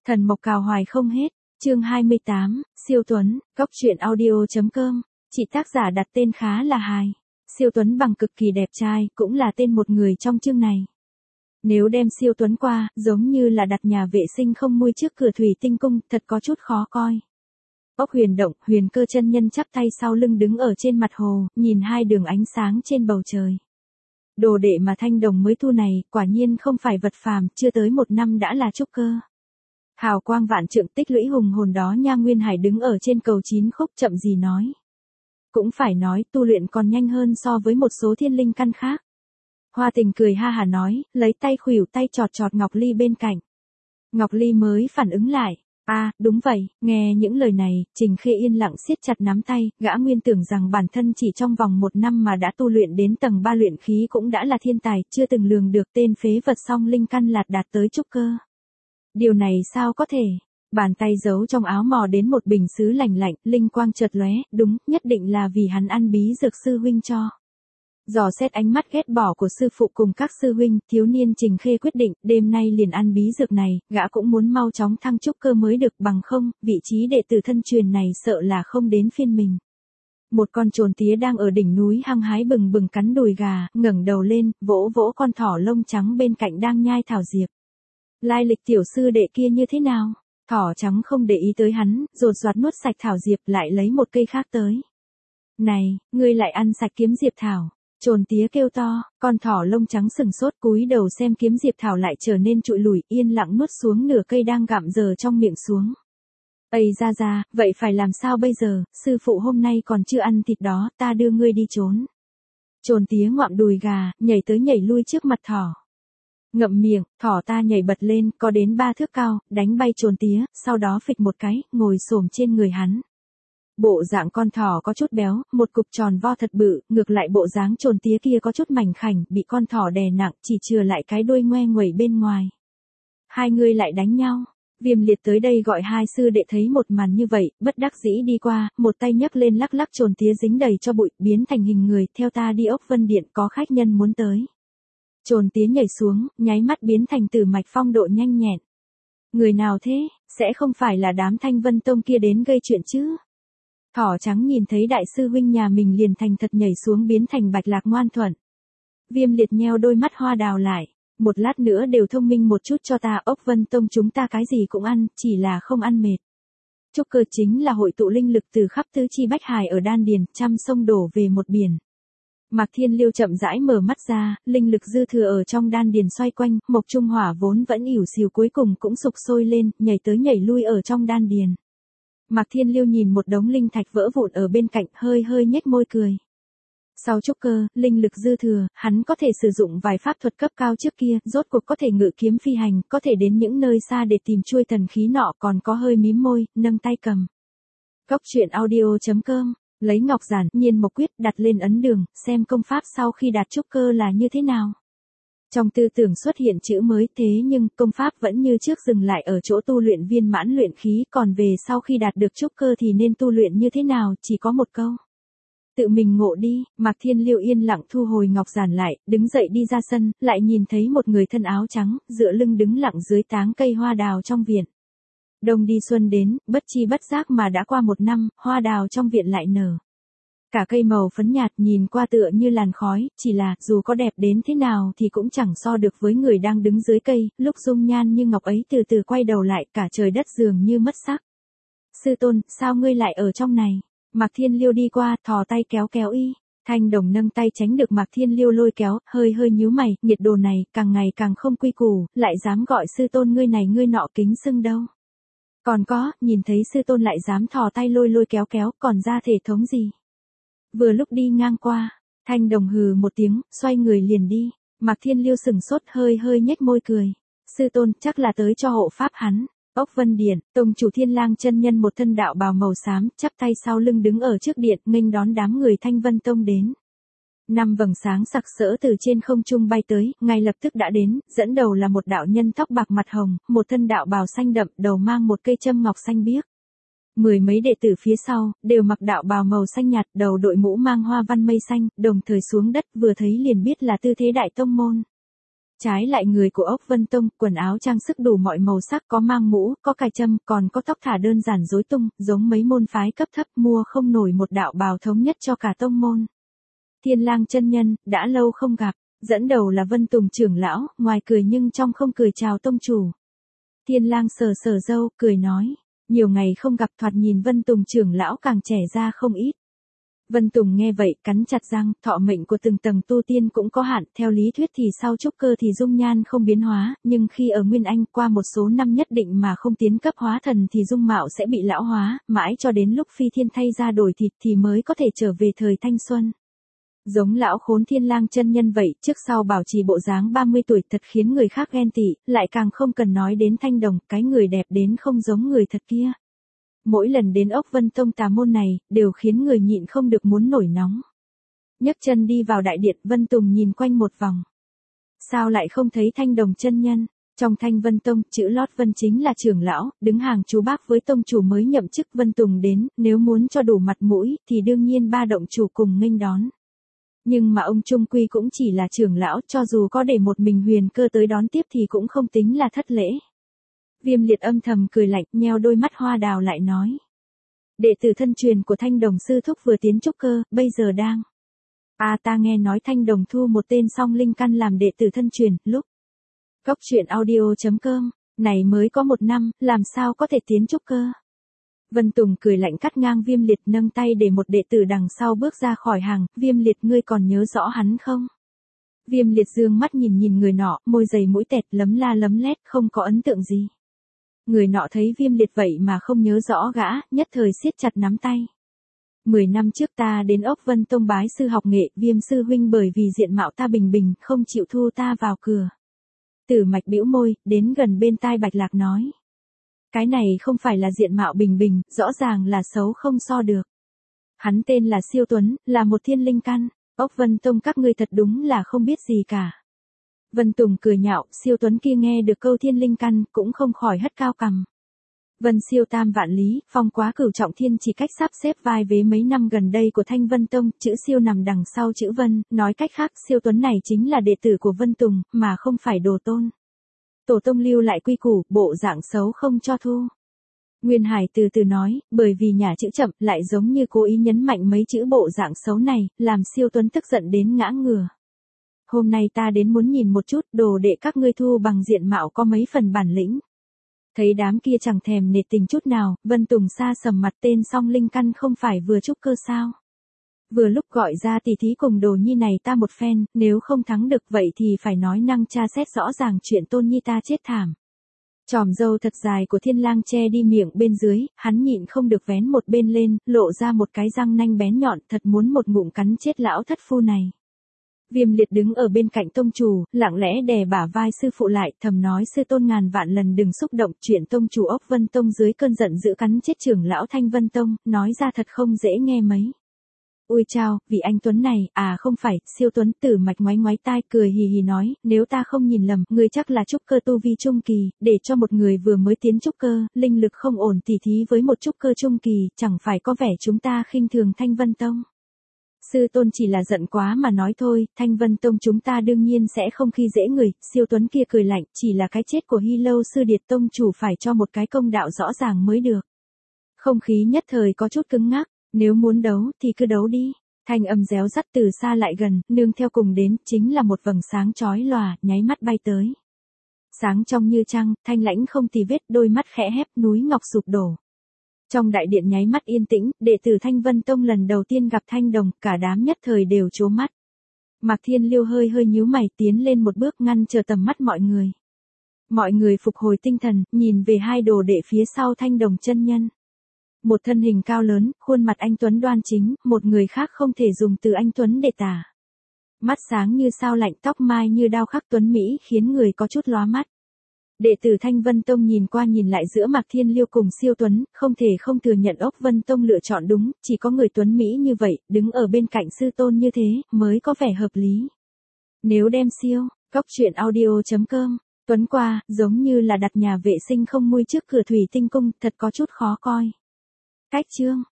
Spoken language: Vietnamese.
Thần mộc cào hoài không hết, chương 28, Siêu Tuấn, Góc truyện audio.com, chị tác giả đặt tên khá là hài. Siêu Tuấn bằng cực kỳ đẹp trai, cũng là tên một người trong chương này. Nếu đem Siêu Tuấn qua, giống như là đặt nhà vệ sinh không mui trước cửa thủy tinh cung, thật có chút khó coi. Ốc Huyền Động, Huyền Cơ chân nhân chắp tay sau lưng đứng ở trên mặt hồ, nhìn hai đường ánh sáng trên bầu trời. Đồ đệ mà Thanh Đồng mới thu này, quả nhiên không phải vật phàm, chưa tới 1 năm đã là trúc cơ. Hào quang vạn trượng tích lũy hùng hồn đó nha. Nguyên Hải đứng ở trên cầu 9 khúc chậm gì nói. Cũng phải nói, tu luyện còn nhanh hơn so với một số thiên linh căn khác. Hoa Tình cười ha hà nói, lấy tay khuỷu tay chọt chọt Ngọc Ly bên cạnh. Ngọc Ly mới phản ứng lại. Đúng vậy, nghe những lời này, Trình Khê yên lặng siết chặt nắm tay, gã nguyên tưởng rằng bản thân chỉ trong vòng 1 năm mà đã tu luyện đến tầng 3 luyện khí cũng đã là thiên tài, chưa từng lường được tên phế vật song linh căn lạt đạt tới trúc cơ. Điều này sao có thể? Bàn tay giấu trong áo mò đến một bình sứ lạnh lạnh, linh quang chợt lóe, đúng, nhất định là vì hắn ăn bí dược sư huynh cho. Dò xét ánh mắt ghét bỏ của sư phụ cùng các sư huynh, thiếu niên Trình Khê quyết định, đêm nay liền ăn bí dược này, gã cũng muốn mau chóng thăng trúc cơ mới được, bằng không, vị trí đệ tử thân truyền này sợ là không đến phiên mình. Một con trồn tía đang ở đỉnh núi hăng hái bừng bừng cắn đùi gà, ngẩng đầu lên, vỗ vỗ con thỏ lông trắng bên cạnh đang nhai thảo diệp. Lai lịch tiểu sư đệ kia như thế nào? Thỏ trắng không để ý tới hắn, rột rạt nuốt sạch thảo diệp lại lấy một cây khác tới. Này, ngươi lại ăn sạch kiếm diệp thảo. Trồn tía kêu to, con thỏ lông trắng sừng sốt cúi đầu xem kiếm diệp thảo lại trở nên trụi lủi, yên lặng nuốt xuống nửa cây đang gặm giờ trong miệng xuống. Ây ra, vậy phải làm sao bây giờ, sư phụ hôm nay còn chưa ăn thịt đó, ta đưa ngươi đi trốn. Trồn tía ngoạm đùi gà, nhảy tới nhảy lui trước mặt thỏ. Ngậm miệng, thỏ ta nhảy bật lên, có đến 3 thước cao, đánh bay trồn tía, sau đó phịch một cái, ngồi xổm trên người hắn. Bộ dạng con thỏ có chút béo, một cục tròn vo thật bự, ngược lại bộ dáng trồn tía kia có chút mảnh khảnh, bị con thỏ đè nặng, chỉ chừa lại cái đuôi ngoe nguẩy bên ngoài. Hai người lại đánh nhau. Viêm Liệt tới đây gọi hai sư đệ thấy một màn như vậy, bất đắc dĩ đi qua, một tay nhấc lên lắc lắc trồn tía dính đầy cho bụi, biến thành hình người, theo ta đi Ốc Vân Điện, có khách nhân muốn tới. Trồn tía nhảy xuống, nháy mắt biến thành Tử Mạch Phong độ nhanh nhẹn. Người nào thế, sẽ không phải là đám Thanh Vân Tông kia đến gây chuyện chứ? Thỏ trắng nhìn thấy đại sư huynh nhà mình liền thành thật nhảy xuống biến thành Bạch Lạc ngoan thuận. Viêm Liệt nheo đôi mắt hoa đào lại. Một lát nữa đều thông minh một chút cho ta, Ốc Vân Tông chúng ta cái gì cũng ăn, chỉ là không ăn mệt. Trúc cơ chính là hội tụ linh lực từ khắp tứ chi bách hải ở đan điền, trăm sông đổ về một biển. Mạc Thiên Liêu chậm rãi mở mắt ra, linh lực dư thừa ở trong đan điền xoay quanh, mộc trung hỏa vốn vẫn ỉu xìu cuối cùng cũng sục sôi lên, nhảy tới nhảy lui ở trong đan điền. Mạc Thiên Liêu nhìn một đống linh thạch vỡ vụn ở bên cạnh, hơi nhếch môi cười. Sau trúc cơ, linh lực dư thừa, hắn có thể sử dụng vài pháp thuật cấp cao trước kia, rốt cuộc có thể ngự kiếm phi hành, có thể đến những nơi xa để tìm chuôi thần khí nọ, còn có hơi mím môi, nâng tay cầm. Góc truyện audio.com, lấy ngọc giản, nhiên mộc quyết, đặt lên ấn đường, xem công pháp sau khi đạt trúc cơ là như thế nào. Trong tư tưởng xuất hiện chữ mới, thế nhưng công pháp vẫn như trước dừng lại ở chỗ tu luyện viên mãn luyện khí, còn về sau khi đạt được trúc cơ thì nên tu luyện như thế nào, chỉ có một câu. Tự mình ngộ đi. Mạc Thiên Liêu yên lặng thu hồi ngọc giản lại, đứng dậy đi ra sân, lại nhìn thấy một người thân áo trắng, dựa lưng đứng lặng dưới táng cây hoa đào trong viện. Đông đi xuân đến, bất chi bất giác mà đã qua 1 năm, hoa đào trong viện lại nở. Cả cây màu phấn nhạt nhìn qua tựa như làn khói, chỉ là, dù có đẹp đến thế nào thì cũng chẳng so được với người đang đứng dưới cây, lúc dung nhan như ngọc ấy từ từ quay đầu lại, cả trời đất dường như mất sắc. Sư tôn, sao ngươi lại ở trong này? Mạc Thiên Liêu đi qua, thò tay kéo y. Thanh Đồng nâng tay tránh được Mạc Thiên Liêu lôi kéo, hơi nhíu mày, nhiệt đồ này, càng ngày càng không quy củ, lại dám gọi sư tôn ngươi này ngươi nọ kính xưng đâu. Còn có, nhìn thấy sư tôn lại dám thò tay lôi kéo, còn ra thể thống gì? Vừa lúc đi ngang qua, Thanh Đồng hừ một tiếng, xoay người liền đi. Mạc Thiên Liêu sừng sốt, hơi nhếch môi cười. Sư tôn, chắc là tới cho hộ pháp hắn. Ốc Vân Điện, tông chủ Thiên Lang chân nhân một thân đạo bào màu xám, chắp tay sau lưng đứng ở trước điện, nghênh đón đám người Thanh Vân Tông đến. 5 vầng sáng sặc sỡ từ trên không trung bay tới, ngay lập tức đã đến, dẫn đầu là một đạo nhân tóc bạc mặt hồng, một thân đạo bào xanh đậm, đầu mang một cây châm ngọc xanh biếc. 10 mấy đệ tử phía sau, đều mặc đạo bào màu xanh nhạt, đầu đội mũ mang hoa văn mây xanh, đồng thời xuống đất, vừa thấy liền biết là tư thế đại tông môn. Trái lại người của Ốc Vân Tông, quần áo trang sức đủ mọi màu sắc, có mang mũ, có cài trâm, còn có tóc thả đơn giản rối tung, giống mấy môn phái cấp thấp, mua không nổi một đạo bào thống nhất cho cả tông môn. Thiên Lang chân nhân, đã lâu không gặp, dẫn đầu là Vân Tùng trưởng lão, ngoài cười nhưng trong không cười chào tông chủ. Thiên Lang sờ sờ râu, cười nói, nhiều ngày không gặp, thoạt nhìn Vân Tùng trưởng lão càng trẻ ra không ít. Vân Tùng nghe vậy, cắn chặt răng, thọ mệnh của từng tầng tu tiên cũng có hạn, theo lý thuyết thì sau trúc cơ thì dung nhan không biến hóa, nhưng khi ở Nguyên Anh qua một số năm nhất định mà không tiến cấp hóa thần thì dung mạo sẽ bị lão hóa, mãi cho đến lúc phi thiên thay ra đổi thịt thì mới có thể trở về thời thanh xuân. Giống lão khốn Thiên Lang chân nhân vậy, trước sau bảo trì bộ dáng 30 tuổi thật khiến người khác ghen tị, lại càng không cần nói đến Thanh Đồng, cái người đẹp đến không giống người thật kia. Mỗi lần đến Ốc Vân Tông tà môn này, đều khiến người nhịn không được muốn nổi nóng. Nhấc chân đi vào đại điện, Vân Tùng nhìn quanh một vòng. Sao lại không thấy Thanh Đồng chân nhân? Trong Thanh Vân Tông, chữ lót Vân chính là trưởng lão, đứng hàng chú bác với tông chủ mới nhậm chức. Vân Tùng đến, nếu muốn cho đủ mặt mũi, thì đương nhiên ba động chủ cùng nghênh đón. Nhưng mà ông trung quy cũng chỉ là trưởng lão, cho dù có để một mình Huyền Cơ tới đón tiếp thì cũng không tính là thất lễ. Viêm Liệt âm thầm cười lạnh, nheo đôi mắt hoa đào lại nói. Đệ tử thân truyền của Thanh Đồng sư thúc vừa tiến trúc cơ, bây giờ đang. Ta nghe nói Thanh Đồng thu một tên song linh căn làm đệ tử thân truyền, lúc. Góc truyện audio.com, này mới có 1 năm, làm sao có thể tiến trúc cơ. Vân Tùng cười lạnh cắt ngang Viêm Liệt, nâng tay để một đệ tử đằng sau bước ra khỏi hàng. Viêm Liệt, ngươi còn nhớ rõ hắn không? Viêm Liệt dương mắt nhìn người nọ, môi dày mũi tẹt, lấm la lấm lét, không có ấn tượng gì. Người nọ thấy Viêm Liệt vậy mà không nhớ rõ gã, nhất thời siết chặt nắm tay. 10 năm trước ta đến Ốc Vân Tông bái sư học nghệ, Viêm sư huynh bởi vì diện mạo ta bình bình, không chịu thu ta vào cửa. Tử Mạch bĩu môi, đến gần bên tai Bạch Lạc nói. Cái này không phải là diện mạo bình bình, rõ ràng là xấu không so được. Hắn tên là Siêu Tuấn, là một thiên linh căn. Ốc Vân Tông các ngươi thật đúng là không biết gì cả. Vân Tùng cười nhạo, Siêu Tuấn kia nghe được câu thiên linh căn, cũng không khỏi hất cao cằm. Vân Siêu tam vạn lý, phong quá cửu trọng thiên, chỉ cách sắp xếp vai vế mấy năm gần đây của Thanh Vân Tông, chữ Siêu nằm đằng sau chữ Vân, nói cách khác, Siêu Tuấn này chính là đệ tử của Vân Tùng, mà không phải đồ tôn. Tổ tông lưu lại quy củ, bộ dạng xấu không cho thu. Nguyên Hải từ từ nói, bởi vì nhả chữ chậm, lại giống như cố ý nhấn mạnh mấy chữ bộ dạng xấu này, làm Siêu Tuấn tức giận đến ngã ngửa. Hôm nay ta đến muốn nhìn một chút, đồ đệ các ngươi thu bằng diện mạo có mấy phần bản lĩnh. Thấy đám kia chẳng thèm nể tình chút nào, Vân Tùng xa sầm mặt, tên song linh căn không phải vừa trúc cơ sao? Vừa lúc gọi ra tỷ thí cùng Đồ Nhi này ta một phen, nếu không thắng được vậy thì phải nói năng tra xét rõ ràng chuyện Tôn Nhi ta chết thảm. Chòm râu thật dài của Thiên Lang che đi miệng bên dưới, hắn nhịn không được vén một bên lên, lộ ra một cái răng nanh bén nhọn, thật muốn một ngụm cắn chết lão thất phu này. Viêm Liệt đứng ở bên cạnh tông chủ, lặng lẽ đè bả vai sư phụ lại, thầm nói sư tôn ngàn vạn lần đừng xúc động, chuyện tông chủ Ốc Vân Tông dưới cơn giận dữ cắn chết trưởng lão Thanh Vân Tông, nói ra thật không dễ nghe mấy. Ui chao, vì anh Tuấn này, không phải, Siêu Tuấn. Tử Mạch ngoái ngoái tai cười hì hì nói, nếu ta không nhìn lầm, ngươi chắc là trúc cơ tu vi trung kỳ, để cho một người vừa mới tiến trúc cơ, linh lực không ổn tỉ thí với một trúc cơ trung kỳ, chẳng phải có vẻ chúng ta khinh thường Thanh Vân Tông. Sư tôn chỉ là giận quá mà nói thôi, Thanh Vân Tông chúng ta đương nhiên sẽ không khi dễ người. Siêu Tuấn kia cười lạnh, chỉ là cái chết của Hy Lâu sư điệt tông chủ phải cho một cái công đạo rõ ràng mới được. Không khí nhất thời có chút cứng ngắc. Nếu muốn đấu thì cứ đấu đi. Thanh âm réo rắt từ xa lại gần, nương theo cùng đến, chính là một vầng sáng chói lòa, nháy mắt bay tới. Sáng trong như trăng, thanh lãnh không tì vết, đôi mắt khẽ hép, núi ngọc sụp đổ. Trong đại điện nháy mắt yên tĩnh, đệ tử Thanh Vân Tông lần đầu tiên gặp Thanh Đồng, cả đám nhất thời đều trố mắt. Mạc Thiên Liêu hơi nhíu mày, tiến lên một bước ngăn chờ tầm mắt mọi người. Mọi người phục hồi tinh thần, nhìn về hai đồ đệ phía sau Thanh Đồng chân nhân. Một thân hình cao lớn, khuôn mặt anh Tuấn đoan chính, một người khác không thể dùng từ anh Tuấn để tả. Mắt sáng như sao lạnh, tóc mai như đao khắc tuấn Mỹ khiến người có chút lóa mắt. Đệ tử Thanh Vân Tông nhìn qua nhìn lại giữa Mạc Thiên Liêu cùng Siêu Tuấn, không thể không thừa nhận Ốc Vân Tông lựa chọn đúng, chỉ có người tuấn Mỹ như vậy, đứng ở bên cạnh sư tôn như thế, mới có vẻ hợp lý. Nếu đem siêu, góc truyện audio.com, Tuấn qua, giống như là đặt nhà vệ sinh không mui trước cửa thủy tinh cung, thật có chút khó coi. Cách chương